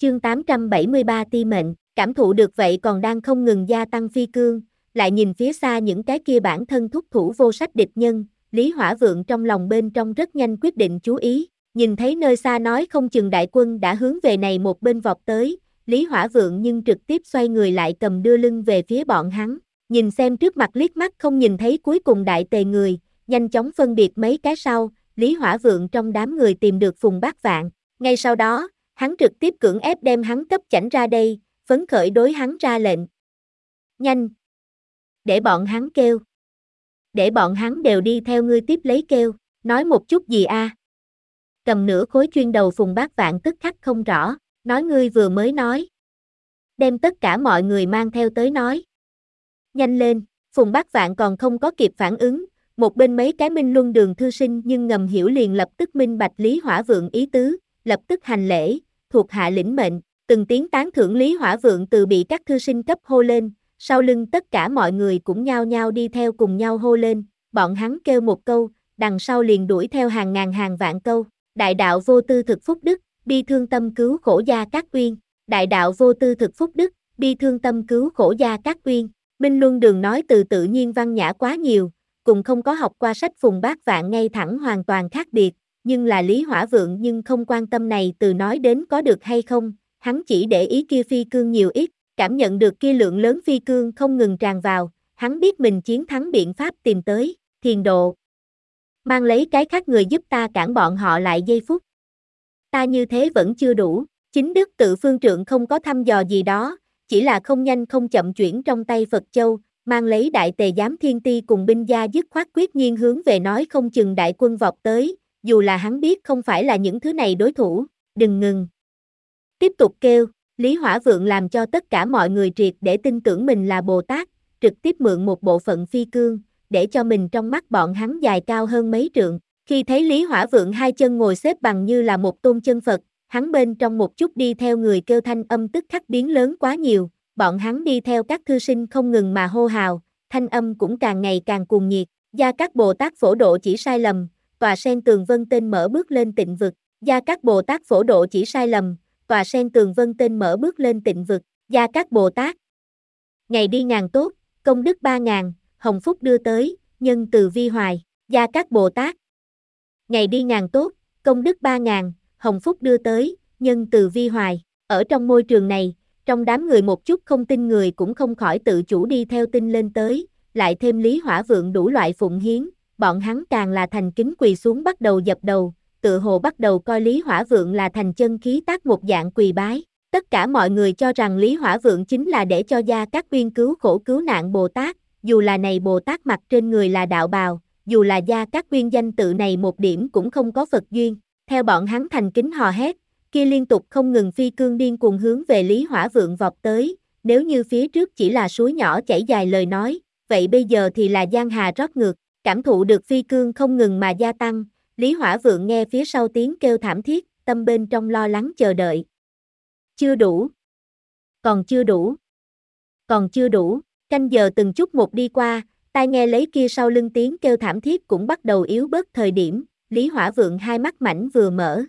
Chương 873 ti mệnh, cảm thụ được vậy còn đang không ngừng gia tăng phi cương, lại nhìn phía xa những cái kia bản thân thúc thủ vô sách địch nhân, Lý Hỏa Vượng trong lòng bên trong rất nhanh quyết định chú ý, nhìn thấy nơi xa nói không chừng đại quân đã hướng về này một bên vọt tới, Lý Hỏa Vượng nhưng trực tiếp xoay người lại cầm đưa lưng về phía bọn hắn, nhìn xem trước mặt liếc mắt không nhìn thấy cuối cùng đại tề người, nhanh chóng phân biệt mấy cái sau, Lý Hỏa Vượng trong đám người tìm được Phùng Bát Vạn, ngay sau đó, hắn trực tiếp cưỡng ép đem hắn cấp chảnh ra đây, phấn khởi đối hắn ra lệnh. Nhanh! Để bọn hắn kêu. Để bọn hắn đều đi theo ngươi tiếp lấy kêu, nói một chút gì a? Cầm nửa khối chuyên đầu Phùng Bát Vạn tức khắc không rõ, nói ngươi vừa mới nói. Đem tất cả mọi người mang theo tới nói. Nhanh lên, Phùng Bát Vạn còn không có kịp phản ứng, một bên mấy cái Minh Luân Đường thư sinh nhưng ngầm hiểu liền lập tức minh bạch Lý Hỏa Vượng ý tứ, lập tức hành lễ, thuộc hạ lĩnh mệnh, từng tiếng tán thưởng Lý Hỏa Vượng từ bị các thư sinh cấp hô lên, sau lưng tất cả mọi người cũng nhao nhao đi theo cùng nhau hô lên, bọn hắn kêu một câu, đằng sau liền đuổi theo hàng ngàn hàng vạn câu, đại đạo vô tư thực phúc đức, bi thương tâm cứu khổ gia các uyên, đại đạo vô tư thực phúc đức, bi thương tâm cứu khổ gia các uyên, Minh Luân Đường nói từ tự nhiên văn nhã quá nhiều, cùng không có học qua sách Phùng Bát Vạn ngay thẳng hoàn toàn khác biệt. Nhưng là Lý Hỏa Vượng nhưng không quan tâm này từ nói đến có được hay không, hắn chỉ để ý kia phi cương nhiều ít, cảm nhận được kia lượng lớn phi cương không ngừng tràn vào, hắn biết mình chiến thắng biện pháp tìm tới, Thiền Độ. Mang lấy cái khác người giúp ta cản bọn họ lại giây phút. Ta như thế vẫn chưa đủ, chính đức tự phương trượng không có thăm dò gì đó, chỉ là không nhanh không chậm chuyển trong tay Phật Châu, mang lấy đại tề giám thiên ti cùng binh gia dứt khoát quyết nhiên hướng về nói không chừng đại quân vọt tới. Dù là hắn biết không phải là những thứ này đối thủ, đừng ngừng. Tiếp tục kêu, Lý Hỏa Vượng làm cho tất cả mọi người triệt để tin tưởng mình là Bồ Tát, trực tiếp mượn một bộ phận phi cương, để cho mình trong mắt bọn hắn dài cao hơn mấy trượng. Khi thấy Lý Hỏa Vượng hai chân ngồi xếp bằng như là một tôn chân Phật, hắn bên trong một chút đi theo người kêu thanh âm tức khắc biến lớn quá nhiều, bọn hắn đi theo các thư sinh không ngừng mà hô hào, thanh âm cũng càng ngày càng cuồng nhiệt, gia các Bồ Tát phổ độ chỉ sai lầm. Tòa sen tường vân tên mở bước lên tịnh vực, gia các Bồ Tát phổ độ chỉ sai lầm, tòa sen tường vân tên mở bước lên tịnh vực, gia các Bồ Tát. Ngày đi ngàn tốt, công đức 3.000, hồng phúc đưa tới, nhân từ vi hoài, gia các Bồ Tát. Ngày đi ngàn tốt, công đức 3.000, hồng phúc đưa tới, nhân từ vi hoài, ở trong môi trường này, trong đám người một chút không tin người cũng không khỏi tự chủ đi theo tin lên tới, lại thêm Lý Hỏa Vượng đủ loại phụng hiến. Bọn hắn càng là thành kính quỳ xuống bắt đầu dập đầu, tự hồ bắt đầu coi Lý Hỏa Vượng là thành chân khí tác một dạng quỳ bái. Tất cả mọi người cho rằng Lý Hỏa Vượng chính là để cho gia các uyên cứu khổ cứu nạn Bồ Tát, dù là này Bồ Tát mặc trên người là đạo bào, dù là gia các uyên danh tự này một điểm cũng không có Phật duyên. Theo bọn hắn thành kính hò hét, kia liên tục không ngừng phi cương điên cuồng hướng về Lý Hỏa Vượng vọt tới, nếu như phía trước chỉ là suối nhỏ chảy dài lời nói, vậy bây giờ thì là giang hà rót ngược. Cảm thụ được phi cương không ngừng mà gia tăng, Lý Hỏa Vượng nghe phía sau tiếng kêu thảm thiết, tâm bên trong lo lắng chờ đợi. Chưa đủ. Còn chưa đủ. Còn chưa đủ, canh giờ từng chút một đi qua, tai nghe lấy kia sau lưng tiếng kêu thảm thiết cũng bắt đầu yếu bớt thời điểm, Lý Hỏa Vượng hai mắt mảnh vừa mở.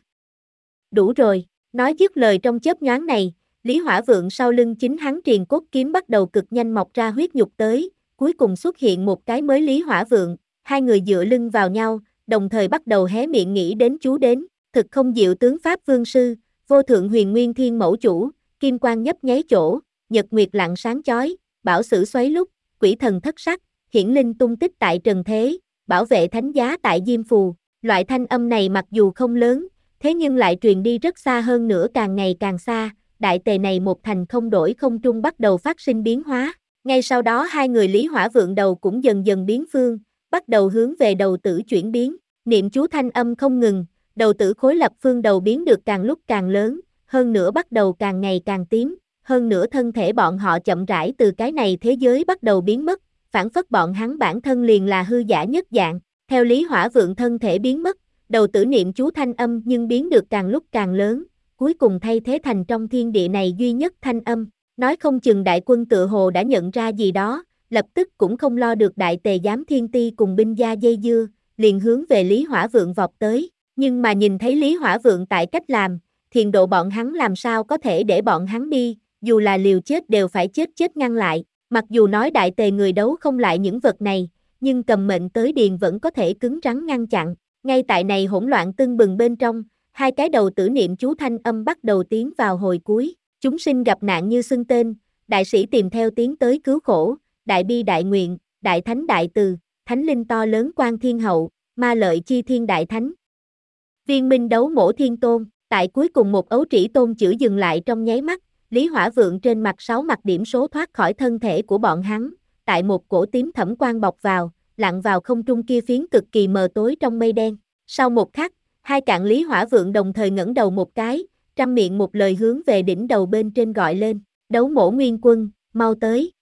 Đủ rồi, nói dứt lời trong chớp nhoáng này, Lý Hỏa Vượng sau lưng chính hắn triền cốt kiếm bắt đầu cực nhanh mọc ra huyết nhục tới, cuối cùng xuất hiện một cái mới Lý Hỏa Vượng. Hai người dựa lưng vào nhau, đồng thời bắt đầu hé miệng nghĩ đến chú đến, thực không diệu tướng Pháp Vương Sư, vô thượng huyền nguyên thiên mẫu chủ, kim quang nhấp nháy chỗ, nhật nguyệt lặng sáng chói, bảo sử xoáy lúc, quỷ thần thất sắc, hiển linh tung tích tại trần thế, bảo vệ thánh giá tại diêm phù. Loại thanh âm này mặc dù không lớn, thế nhưng lại truyền đi rất xa hơn nữa càng ngày càng xa, đại tề này một thành không đổi không trung bắt đầu phát sinh biến hóa. Ngay sau đó hai người Lý Hỏa Vượng đầu cũng dần dần biến phương, bắt đầu hướng về đầu tử chuyển biến, niệm chú thanh âm không ngừng, đầu tử khối lập phương đầu biến được càng lúc càng lớn, hơn nữa bắt đầu càng ngày càng tím, hơn nữa thân thể bọn họ chậm rãi từ cái này thế giới bắt đầu biến mất, phản phất bọn hắn bản thân liền là hư giả nhất dạng, theo Lý Hỏa Vượng thân thể biến mất, đầu tử niệm chú thanh âm nhưng biến được càng lúc càng lớn, cuối cùng thay thế thành trong thiên địa này duy nhất thanh âm, nói không chừng đại quân tự hồ đã nhận ra gì đó, lập tức cũng không lo được đại tề giám thiên ti cùng binh gia dây dưa, liền hướng về Lý Hỏa Vượng vọt tới, nhưng mà nhìn thấy Lý Hỏa Vượng tại cách làm, thiền độ bọn hắn làm sao có thể để bọn hắn đi, dù là liều chết đều phải chết ngăn lại. Mặc dù nói đại tề người đấu không lại những vật này, nhưng cầm mệnh tới điền vẫn có thể cứng rắn ngăn chặn. Ngay tại này hỗn loạn tưng bừng bên trong, hai cái đầu tử niệm chú thanh âm bắt đầu tiến vào hồi cuối. Chúng sinh gặp nạn như xưng tên, đại sĩ tìm theo tiến tới cứu khổ, đại bi đại nguyện, đại thánh đại từ, thánh linh to lớn quan thiên hậu, ma lợi chi thiên đại thánh. Viên minh đấu mổ thiên tôn, tại cuối cùng một ấu trĩ tôn chữ dừng lại trong nháy mắt, Lý Hỏa Vượng trên mặt 6 mặt điểm số thoát khỏi thân thể của bọn hắn, tại một cổ tím thẫm quang bọc vào, lặn vào không trung kia phiến cực kỳ mờ tối trong mây đen. Sau một khắc, hai cạn Lý Hỏa Vượng đồng thời ngẩng đầu một cái, trăm miệng một lời hướng về đỉnh đầu bên trên gọi lên, đấu mổ nguyên quân, mau tới.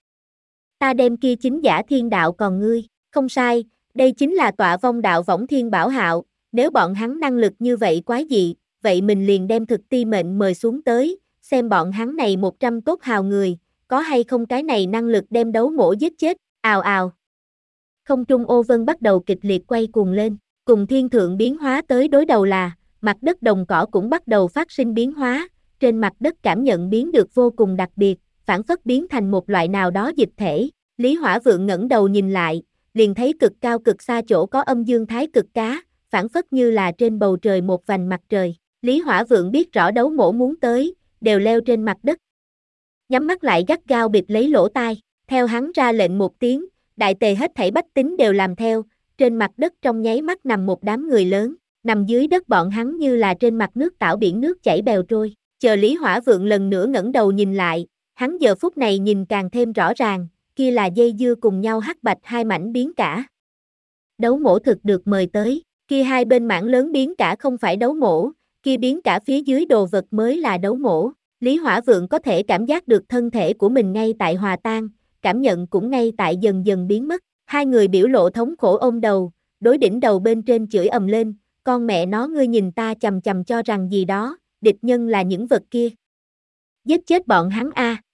Ta đem kia chính giả thiên đạo còn ngươi, không sai, đây chính là tọa vong đạo võng thiên bảo hạo, nếu bọn hắn năng lực như vậy quái dị, vậy mình liền đem thực ti mệnh mời xuống tới, xem bọn hắn này 100 tốt hào người, có hay không cái này năng lực đem đấu mổ giết chết, ào ào. Không trung ô vân bắt đầu kịch liệt quay cuồng lên, cùng thiên thượng biến hóa tới đối đầu là, mặt đất đồng cỏ cũng bắt đầu phát sinh biến hóa, trên mặt đất cảm nhận biến được vô cùng đặc biệt, phản phất biến thành một loại nào đó dịch thể. Lý Hỏa Vượng ngẩng đầu nhìn lại, liền thấy cực cao cực xa chỗ có âm dương thái cực cá, phản phất như là trên bầu trời một vành mặt trời. Lý Hỏa Vượng biết rõ đấu mổ muốn tới, đều leo trên mặt đất. Nhắm mắt lại gắt gao bịt lấy lỗ tai, theo hắn ra lệnh một tiếng, đại tề hết thảy bách tính đều làm theo, trên mặt đất trong nháy mắt nằm một đám người lớn, nằm dưới đất bọn hắn như là trên mặt nước tảo biển nước chảy bèo trôi. Chờ Lý Hỏa Vượng lần nữa ngẩng đầu nhìn lại, hắn giờ phút này nhìn càng thêm rõ ràng, kia là dây dưa cùng nhau hắc bạch hai mảnh biến cả. Đấu mổ thực được mời tới, kia hai bên mảng lớn biến cả không phải đấu mổ, kia biến cả phía dưới đồ vật mới là đấu mổ. Lý Hỏa Vượng có thể cảm giác được thân thể của mình ngay tại hòa tan, cảm nhận cũng ngay tại dần dần biến mất. Hai người biểu lộ thống khổ ôm đầu, đối đỉnh đầu bên trên chửi ầm lên, con mẹ nó ngươi nhìn ta chằm chằm cho rằng gì đó, địch nhân là những vật kia. Giết chết bọn hắn a.